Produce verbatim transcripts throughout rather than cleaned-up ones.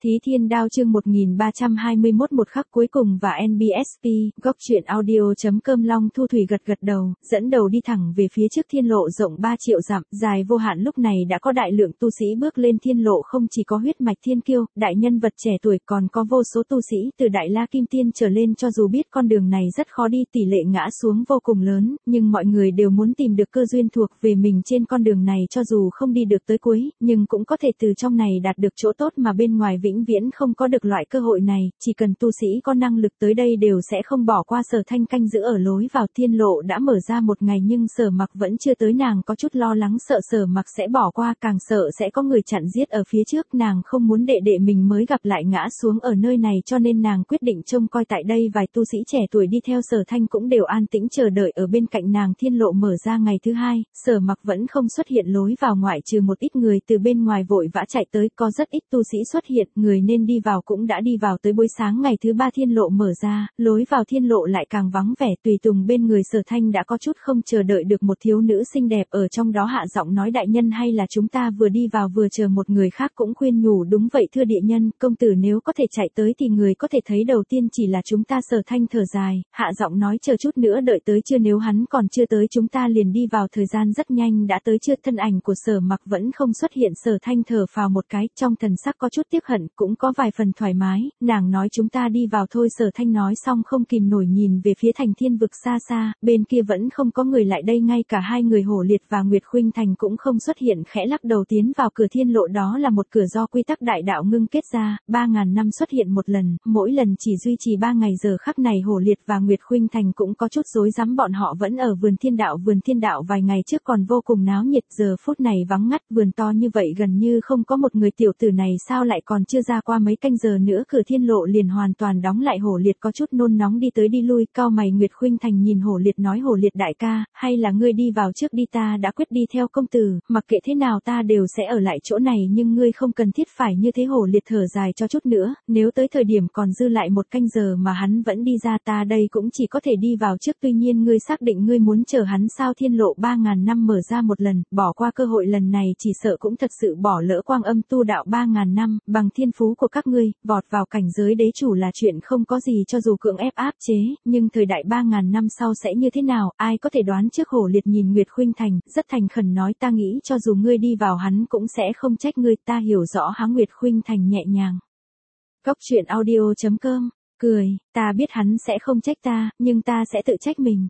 Thí Thiên Đao chương một nghìn ba trăm hai mươi mốt một khắc cuối cùng và en bê ét pê, góc truyện audio.com. Long Thu Thủy gật gật đầu, dẫn đầu đi thẳng về phía trước thiên lộ rộng ba triệu dặm, dài vô hạn. Lúc này đã có đại lượng tu sĩ bước lên thiên lộ, không chỉ có huyết mạch thiên kiêu, đại nhân vật trẻ tuổi, còn có vô số tu sĩ từ đại la kim tiên trở lên. Cho dù biết con đường này rất khó đi, tỷ lệ ngã xuống vô cùng lớn, nhưng mọi người đều muốn tìm được cơ duyên thuộc về mình trên con đường này. Cho dù không đi được tới cuối, nhưng cũng có thể từ trong này đạt được chỗ tốt mà bên ngoài vĩnh viễn không có được loại cơ hội này. Chỉ cần tu sĩ có năng lực tới đây đều sẽ không bỏ qua. Sở Thanh canh giữ ở lối vào thiên lộ đã mở ra một ngày, nhưng Sở Mặc vẫn chưa tới. Nàng có chút lo lắng, sợ Sở Mặc sẽ bỏ qua, càng sợ sẽ có người chặn giết ở phía trước. Nàng không muốn đệ đệ mình mới gặp lại ngã xuống ở nơi này, cho nên nàng quyết định trông coi tại đây. Vài tu sĩ trẻ tuổi đi theo Sở Thanh cũng đều an tĩnh chờ đợi ở bên cạnh nàng. Thiên lộ mở ra ngày thứ hai, Sở Mặc vẫn không xuất hiện lối vào, ngoại trừ một ít người từ bên ngoài vội vã chạy tới. Có rất ít tu sĩ xuất hiện, người nên đi vào cũng đã đi vào. Tới buổi sáng ngày thứ ba thiên lộ mở ra, lối vào thiên lộ lại càng vắng vẻ. Tùy tùng bên người Sở Thanh đã có chút không chờ đợi được, một thiếu nữ xinh đẹp ở trong đó hạ giọng nói: đại nhân, hay là chúng ta vừa đi vào vừa chờ? Một người khác cũng khuyên nhủ: đúng vậy thưa địa nhân, công tử nếu có thể chạy tới thì người có thể thấy đầu tiên chỉ là chúng ta. Sở Thanh thở dài, hạ giọng nói: chờ chút nữa đợi tới chưa? Nếu hắn còn chưa tới chúng ta liền đi vào. Thời gian rất nhanh đã tới chưa? Thân ảnh của Sở Mặc vẫn không xuất hiện. Sở Thanh thở phào một cái, trong thần sắc có chút tiếc hận, cũng có vài phần thoải mái. Nàng nói: chúng ta đi vào thôi. Sở Thanh nói xong không kìm nổi nhìn về phía thành thiên vực xa xa, bên kia vẫn không có người lại đây, ngay cả hai người Hổ Liệt và Nguyệt Khuynh Thành cũng không xuất hiện. Khẽ lắc đầu tiến vào cửa thiên lộ, đó là một cửa do quy tắc đại đạo ngưng kết ra, ba ngàn năm xuất hiện một lần, mỗi lần chỉ duy trì ba ngày. Giờ khắc này Hổ Liệt và Nguyệt Khuynh Thành cũng có chút rối rắm, bọn họ vẫn ở vườn thiên đạo. Vườn thiên đạo vài ngày trước còn vô cùng náo nhiệt, giờ phút này vắng ngắt, vườn to như vậy gần như không có một người. Tiểu tử này sao lại còn chưa ra? Qua mấy canh giờ nữa cửa thiên lộ liền hoàn toàn đóng lại. Hổ Liệt có chút nôn nóng đi tới đi lui, cau mày. Nguyệt Khuynh Thành nhìn Hổ Liệt nói: Hổ Liệt đại ca, hay là ngươi đi vào trước đi, ta đã quyết đi theo công tử, mặc kệ thế nào ta đều sẽ ở lại chỗ này, nhưng ngươi không cần thiết phải như thế. Hổ Liệt thở dài: cho chút nữa, nếu tới thời điểm còn dư lại một canh giờ mà hắn vẫn đi ra, ta đây cũng chỉ có thể đi vào trước. Tuy nhiên ngươi xác định ngươi muốn chờ hắn sao? Thiên lộ ba ngàn năm mở ra một lần, bỏ qua cơ hội lần này chỉ sợ cũng thật sự bỏ lỡ quang âm tu đạo ba ngàn năm. Bằng thiên phú của các ngươi, vọt vào cảnh giới đế chủ là chuyện không có gì, cho dù cưỡng ép áp chế, nhưng thời đại ba ngàn năm sau sẽ như thế nào, ai có thể đoán trước? Hổ Liệt nhìn Nguyệt Khuynh Thành, rất thành khẩn nói: ta nghĩ cho dù ngươi đi vào hắn cũng sẽ không trách ngươi, ta hiểu rõ hắn. Nguyệt Khuynh Thành nhẹ nhàng. Góc truyện audio.com, cười, ta biết hắn sẽ không trách ta, nhưng ta sẽ tự trách mình.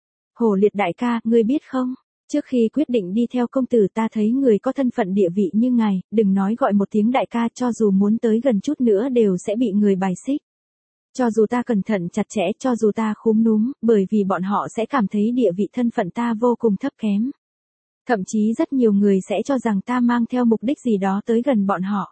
Hổ Liệt đại ca, ngươi biết không? Trước khi quyết định đi theo công tử, ta thấy người có thân phận địa vị như ngài, đừng nói gọi một tiếng đại ca, cho dù muốn tới gần chút nữa đều sẽ bị người bài xích. Cho dù ta cẩn thận chặt chẽ, cho dù ta khúm núm, bởi vì bọn họ sẽ cảm thấy địa vị thân phận ta vô cùng thấp kém. Thậm chí rất nhiều người sẽ cho rằng ta mang theo mục đích gì đó tới gần bọn họ.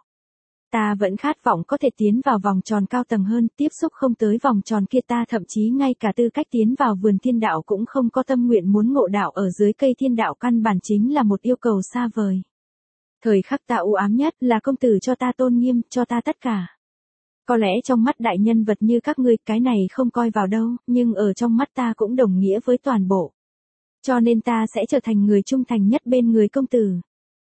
Ta vẫn khát vọng có thể tiến vào vòng tròn cao tầng hơn, tiếp xúc không tới vòng tròn kia. Ta thậm chí ngay cả tư cách tiến vào vườn thiên đạo cũng không có. Tâm nguyện muốn ngộ đạo ở dưới cây thiên đạo căn bản chính là một yêu cầu xa vời. Thời khắc ta u ám nhất là công tử cho ta tôn nghiêm, cho ta tất cả. Có lẽ trong mắt đại nhân vật như các ngươi, cái này không coi vào đâu, nhưng ở trong mắt ta cũng đồng nghĩa với toàn bộ. Cho nên ta sẽ trở thành người trung thành nhất bên người công tử.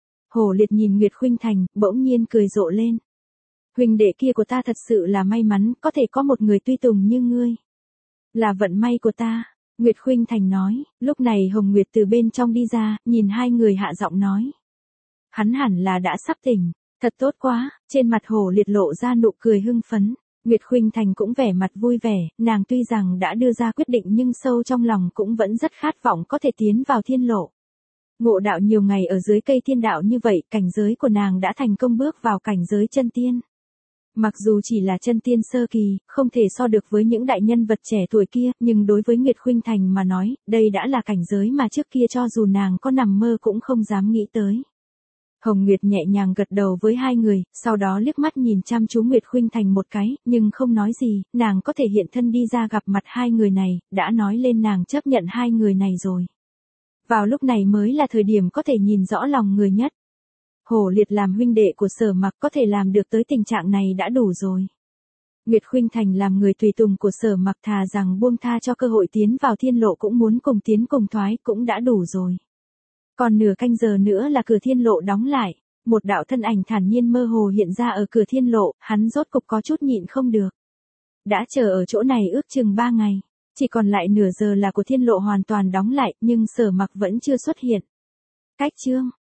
Hổ Liệt nhìn Nguyệt Khuynh Thành, bỗng nhiên cười rộ lên. Huynh đệ kia của ta thật sự là may mắn, có thể có một người tùy tùng như ngươi. Là vận may của ta, Nguyệt Khuynh Thành nói. Lúc này Hồng Nguyệt từ bên trong đi ra, nhìn hai người hạ giọng nói: hắn hẳn là đã sắp tỉnh, thật tốt quá. Trên mặt Hổ Liệt lộ ra nụ cười hưng phấn. Nguyệt Khuynh Thành cũng vẻ mặt vui vẻ, nàng tuy rằng đã đưa ra quyết định nhưng sâu trong lòng cũng vẫn rất khát vọng có thể tiến vào thiên lộ. Ngộ đạo nhiều ngày ở dưới cây thiên đạo như vậy, cảnh giới của nàng đã thành công bước vào cảnh giới chân tiên. Mặc dù chỉ là chân tiên sơ kỳ, không thể so được với những đại nhân vật trẻ tuổi kia, nhưng đối với Nguyệt Khuynh Thành mà nói, đây đã là cảnh giới mà trước kia cho dù nàng có nằm mơ cũng không dám nghĩ tới. Hồng Nguyệt nhẹ nhàng gật đầu với hai người, sau đó liếc mắt nhìn chăm chú Nguyệt Khuynh Thành một cái, nhưng không nói gì. Nàng có thể hiện thân đi ra gặp mặt hai người này, đã nói lên nàng chấp nhận hai người này rồi. Vào lúc này mới là thời điểm có thể nhìn rõ lòng người nhất. Hổ Liệt làm huynh đệ của Sở Mặc, có thể làm được tới tình trạng này đã đủ rồi. Nguyệt Khuynh Thành làm người tùy tùng của Sở Mặc, thà rằng buông tha cho cơ hội tiến vào thiên lộ cũng muốn cùng tiến cùng thoái, cũng đã đủ rồi. Còn nửa canh giờ nữa là cửa thiên lộ đóng lại. một đạo thân ảnh thản nhiên mơ hồ hiện ra ở cửa thiên lộ, hắn rốt cục có chút nhịn không được. Đã chờ ở chỗ này ước chừng ba ngày, chỉ còn lại nửa giờ là của thiên lộ hoàn toàn đóng lại, nhưng Sở Mặc vẫn chưa xuất hiện. Cách chương